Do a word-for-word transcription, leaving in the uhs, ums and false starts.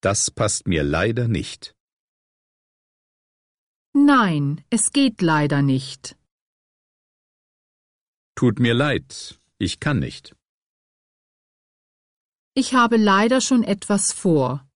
Das passt mir leider nicht. Nein, es geht leider nicht. Tut mir leid, ich kann nicht. Ich habe leider schon etwas vor.